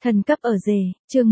Thần cấp ở rể, chương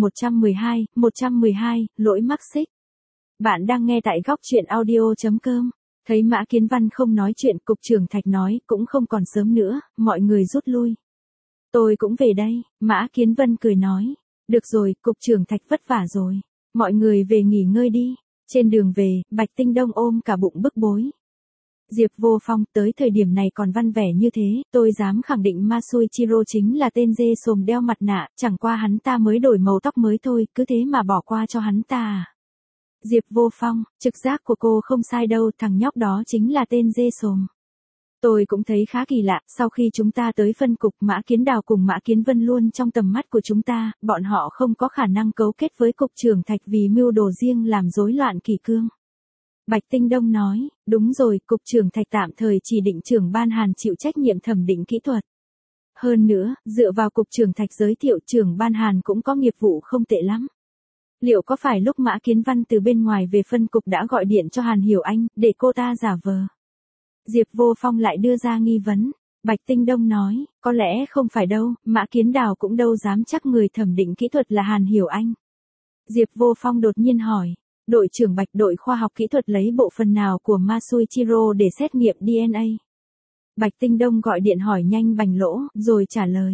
112, lỗi mắc xích. Bạn đang nghe tại góc truyện audio.com. Thấy Mã Kiến Văn không nói chuyện, cục trưởng Thạch nói, cũng không còn sớm nữa, mọi người rút lui. Tôi cũng về đây, Mã Kiến Văn cười nói. Được rồi, cục trưởng Thạch vất vả rồi. Mọi người về nghỉ ngơi đi. Trên đường về, Bạch Tinh Đông ôm cả bụng bức bối. Diệp Vô Phong, tới thời điểm này còn văn vẻ như thế, tôi dám khẳng định Masuichiro chính là tên dê sồm đeo mặt nạ, chẳng qua hắn ta mới đổi màu tóc mới thôi, cứ thế mà bỏ qua cho hắn ta à. Diệp Vô Phong, trực giác của cô không sai đâu, thằng nhóc đó chính là tên dê sồm. Tôi cũng thấy khá kỳ lạ, sau khi chúng ta tới phân cục, Mã Kiến Đào cùng Mã Kiến Vân luôn trong tầm mắt của chúng ta, bọn họ không có khả năng cấu kết với cục trưởng Thạch vì mưu đồ riêng làm rối loạn kỷ cương. Bạch Tinh Đông nói, đúng rồi, cục trưởng Thạch tạm thời chỉ định trưởng Ban Hàn chịu trách nhiệm thẩm định kỹ thuật. Hơn nữa, dựa vào cục trưởng Thạch giới thiệu, trưởng Ban Hàn cũng có nghiệp vụ không tệ lắm. Liệu có phải lúc Mã Kiến Văn từ bên ngoài về phân cục đã gọi điện cho Hàn Hiểu Anh, để cô ta giả vờ? Diệp Vô Phong lại đưa ra nghi vấn. Bạch Tinh Đông nói, có lẽ không phải đâu, Mã Kiến Đào cũng đâu dám chắc người thẩm định kỹ thuật là Hàn Hiểu Anh. Diệp Vô Phong đột nhiên hỏi. Đội trưởng Bạch, đội khoa học kỹ thuật lấy bộ phận nào của Masuichiro để xét nghiệm DNA? Bạch Tinh Đông gọi điện hỏi nhanh Bành Lỗ, rồi trả lời.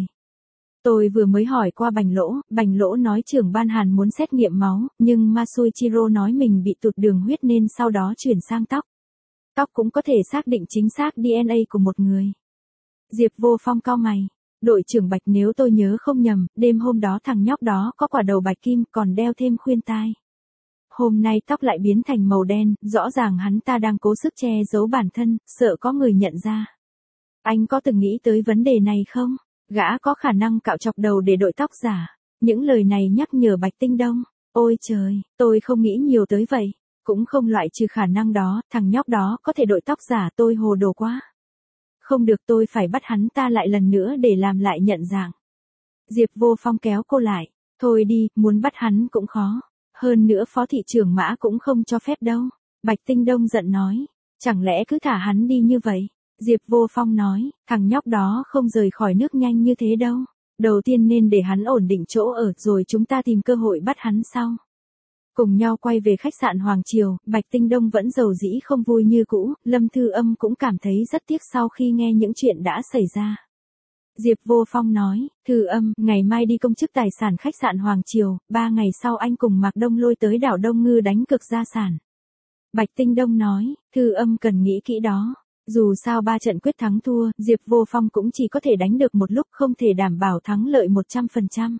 Tôi vừa mới hỏi qua Bành Lỗ nói trưởng Ban Hàn muốn xét nghiệm máu, nhưng Masuichiro nói mình bị tụt đường huyết nên sau đó chuyển sang tóc. Tóc cũng có thể xác định chính xác DNA của một người. Diệp Vô Phong cau mày. Đội trưởng Bạch, nếu tôi nhớ không nhầm, đêm hôm đó thằng nhóc đó có quả đầu bạch kim còn đeo thêm khuyên tai. Hôm nay tóc lại biến thành màu đen, rõ ràng hắn ta đang cố sức che giấu bản thân, sợ có người nhận ra. Anh có từng nghĩ tới vấn đề này không? Gã có khả năng cạo chọc đầu để đội tóc giả. Những lời này nhắc nhở Bạch Tinh Đông. Ôi trời, tôi không nghĩ nhiều tới vậy. Cũng không loại trừ khả năng đó, thằng nhóc đó có thể đội tóc giả, tôi hồ đồ quá. Không được, tôi phải bắt hắn ta lại lần nữa để làm lại nhận dạng. Diệp Vô Phong kéo cô lại. Thôi đi, muốn bắt hắn cũng khó. Hơn nữa phó thị trưởng Mã cũng không cho phép đâu. Bạch Tinh Đông giận nói. Chẳng lẽ cứ thả hắn đi như vậy? Diệp Vô Phong nói, thằng nhóc đó không rời khỏi nước nhanh như thế đâu. Đầu tiên nên để hắn ổn định chỗ ở rồi chúng ta tìm cơ hội bắt hắn sau. Cùng nhau quay về khách sạn Hoàng Triều, Bạch Tinh Đông vẫn giàu dĩ không vui như cũ, Lâm Thư Âm cũng cảm thấy rất tiếc sau khi nghe những chuyện đã xảy ra. Diệp Vô Phong nói, Thư Âm, ngày mai đi công chức tài sản khách sạn Hoàng Triều, 3 ngày sau anh cùng Mạc Đông Lôi tới đảo Đông Ngư đánh cược gia sản. Bạch Tinh Đông nói, Thư Âm cần nghĩ kỹ đó. Dù sao 3 trận quyết thắng thua, Diệp Vô Phong cũng chỉ có thể đánh được một lúc, không thể đảm bảo thắng lợi 100%.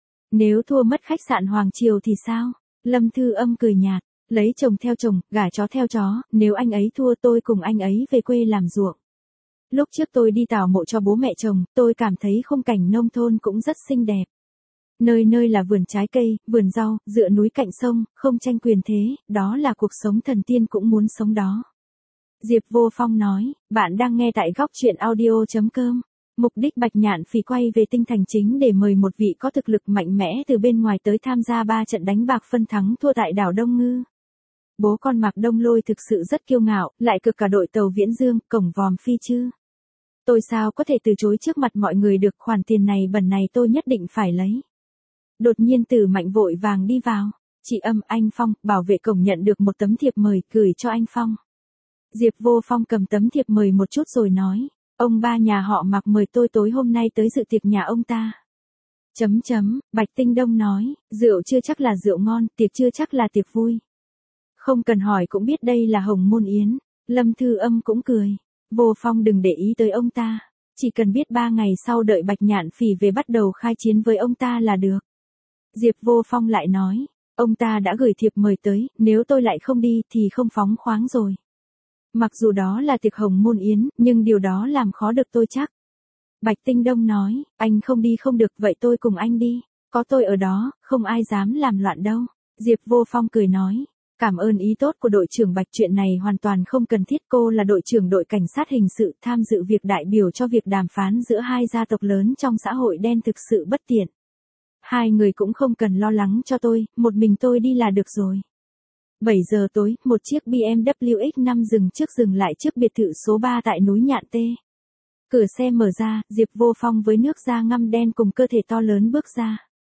Nếu thua mất khách sạn Hoàng Triều thì sao? Lâm Thư Âm cười nhạt, lấy chồng theo chồng, gả chó theo chó, nếu anh ấy thua tôi cùng anh ấy về quê làm ruộng. Lúc trước tôi đi tảo mộ cho bố mẹ chồng, tôi cảm thấy khung cảnh nông thôn cũng rất xinh đẹp. Nơi nơi là vườn trái cây, vườn rau, dựa núi cạnh sông, không tranh quyền thế, đó là cuộc sống thần tiên cũng muốn sống đó. Diệp Vô Phong nói, bạn đang nghe tại góc truyện audio.com. Mục đích Bạch Nhạn Phỉ quay về Tinh Thành chính để mời một vị có thực lực mạnh mẽ từ bên ngoài tới tham gia 3 trận đánh bạc phân thắng thua tại đảo Đông Ngư. Bố con Mạc Đông Lôi thực sự rất kiêu ngạo, lại cực cả đội tàu Viễn Dương, cổng vòm phi chứ. Tôi sao có thể từ chối trước mặt mọi người được, khoản tiền này bẩn này tôi nhất định phải lấy. Đột nhiên Tử Mạnh vội vàng đi vào. Chị Âm, anh Phong, bảo vệ cổng nhận được một tấm thiệp mời, gửi cho anh Phong. Diệp Vô Phong cầm tấm thiệp mời một chút rồi nói, ông ba nhà họ Mạc mời tôi tối hôm nay tới dự tiệc nhà ông ta. Bạch Tinh Đông nói, rượu chưa chắc là rượu ngon, tiệc chưa chắc là tiệc vui. Không cần hỏi cũng biết đây là Hồng Môn Yến. Lâm Thư Âm cũng cười. Vô Phong đừng để ý tới ông ta. Chỉ cần biết 3 ngày sau đợi Bạch Nhạn Phỉ về bắt đầu khai chiến với ông ta là được. Diệp Vô Phong lại nói, ông ta đã gửi thiệp mời tới, nếu tôi lại không đi thì không phóng khoáng rồi. Mặc dù đó là tiệc Hồng Môn Yến, nhưng điều đó làm khó được tôi chắc. Bạch Tinh Đông nói, anh không đi không được, vậy tôi cùng anh đi. Có tôi ở đó, không ai dám làm loạn đâu. Diệp Vô Phong cười nói, cảm ơn ý tốt của đội trưởng Bạch, chuyện này hoàn toàn không cần thiết, cô là đội trưởng đội cảnh sát hình sự, tham dự việc đại biểu cho việc đàm phán giữa hai gia tộc lớn trong xã hội đen thực sự bất tiện. Hai người cũng không cần lo lắng cho tôi, một mình tôi đi là được rồi. 7 giờ tối, một chiếc BMW X5 dừng lại trước biệt thự số 3 tại núi Nhạn Tê. Cửa xe mở ra, Diệp Vô Phong với nước da ngăm đen cùng cơ thể to lớn bước ra.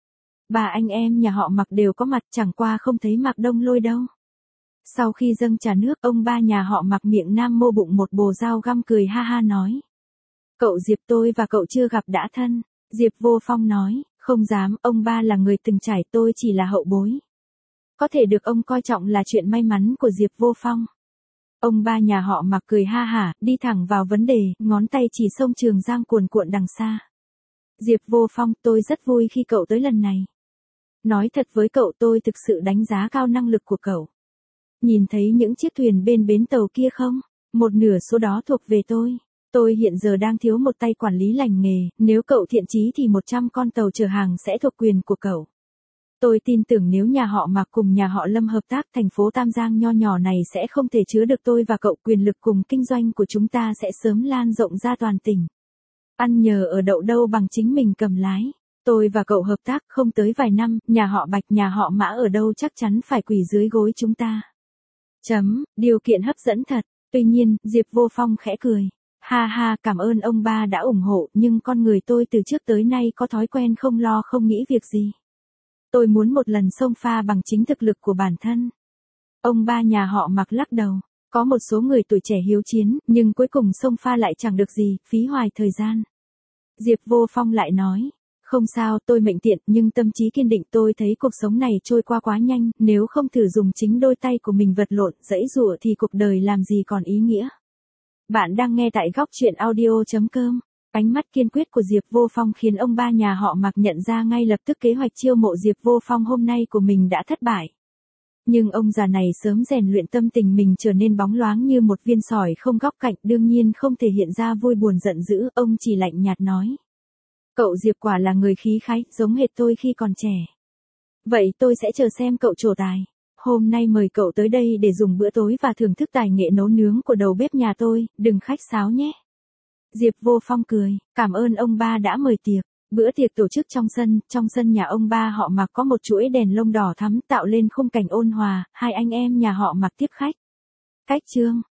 Ba anh em nhà họ Mạc đều có mặt, chẳng qua không thấy Mạc Đông Lôi đâu. Sau khi dâng trà nước, ông ba nhà họ Mạc miệng nam mô bụng một bồ dao găm cười ha ha nói. Cậu Diệp, tôi và cậu chưa gặp đã thân. Diệp Vô Phong nói, không dám, ông ba là người từng trải, tôi chỉ là hậu bối. Có thể được ông coi trọng là chuyện may mắn của Diệp Vô Phong. Ông ba nhà họ Mạc cười ha hả, đi thẳng vào vấn đề, ngón tay chỉ sông Trường Giang cuồn cuộn đằng xa. Diệp Vô Phong, tôi rất vui khi cậu tới lần này. Nói thật với cậu, tôi thực sự đánh giá cao năng lực của cậu. Nhìn thấy những chiếc thuyền bên bến tàu kia không? Một nửa số đó thuộc về tôi. Tôi hiện giờ đang thiếu một tay quản lý lành nghề, nếu cậu thiện chí thì 100 con tàu chở hàng sẽ thuộc quyền của cậu. Tôi tin tưởng nếu nhà họ Mạc cùng nhà họ Lâm hợp tác, thành phố Tam Giang nho nhỏ này sẽ không thể chứa được tôi và cậu, quyền lực cùng kinh doanh của chúng ta sẽ sớm lan rộng ra toàn tỉnh. Ăn nhờ ở đậu đâu bằng chính mình cầm lái. Tôi và cậu hợp tác không tới vài năm, nhà họ Bạch, nhà họ Mã ở đâu chắc chắn phải quỳ dưới gối chúng ta. Điều kiện hấp dẫn thật. Tuy nhiên, Diệp Vô Phong khẽ cười. Ha ha, cảm ơn ông ba đã ủng hộ, nhưng con người tôi từ trước tới nay có thói quen không lo không nghĩ việc gì. Tôi muốn một lần xông pha bằng chính thực lực của bản thân. Ông ba nhà họ Mạc lắc đầu. Có một số người tuổi trẻ hiếu chiến, nhưng cuối cùng xông pha lại chẳng được gì, phí hoài thời gian. Diệp Vô Phong lại nói. Không sao, tôi mệnh tiện, nhưng tâm trí kiên định. Tôi thấy cuộc sống này trôi qua quá nhanh, nếu không thử dùng chính đôi tay của mình vật lộn, giãy giụa thì cuộc đời làm gì còn ý nghĩa. Bạn đang nghe tại góc truyện audio.com. Ánh mắt kiên quyết của Diệp Vô Phong khiến ông ba nhà họ Mạc nhận ra ngay lập tức kế hoạch chiêu mộ Diệp Vô Phong hôm nay của mình đã thất bại. Nhưng ông già này sớm rèn luyện tâm tình mình trở nên bóng loáng như một viên sỏi không góc cạnh, đương nhiên không thể hiện ra vui buồn giận dữ, ông chỉ lạnh nhạt nói. Cậu Diệp quả là người khí khái, giống hệt tôi khi còn trẻ. Vậy tôi sẽ chờ xem cậu trổ tài. Hôm nay mời cậu tới đây để dùng bữa tối và thưởng thức tài nghệ nấu nướng của đầu bếp nhà tôi, đừng khách sáo nhé. Diệp Vô Phong cười, cảm ơn ông ba đã mời tiệc. Bữa tiệc tổ chức trong sân nhà ông ba họ Mạc có một chuỗi đèn lông đỏ thắm tạo lên khung cảnh ôn hòa, hai anh em nhà họ Mạc tiếp khách. Cách chương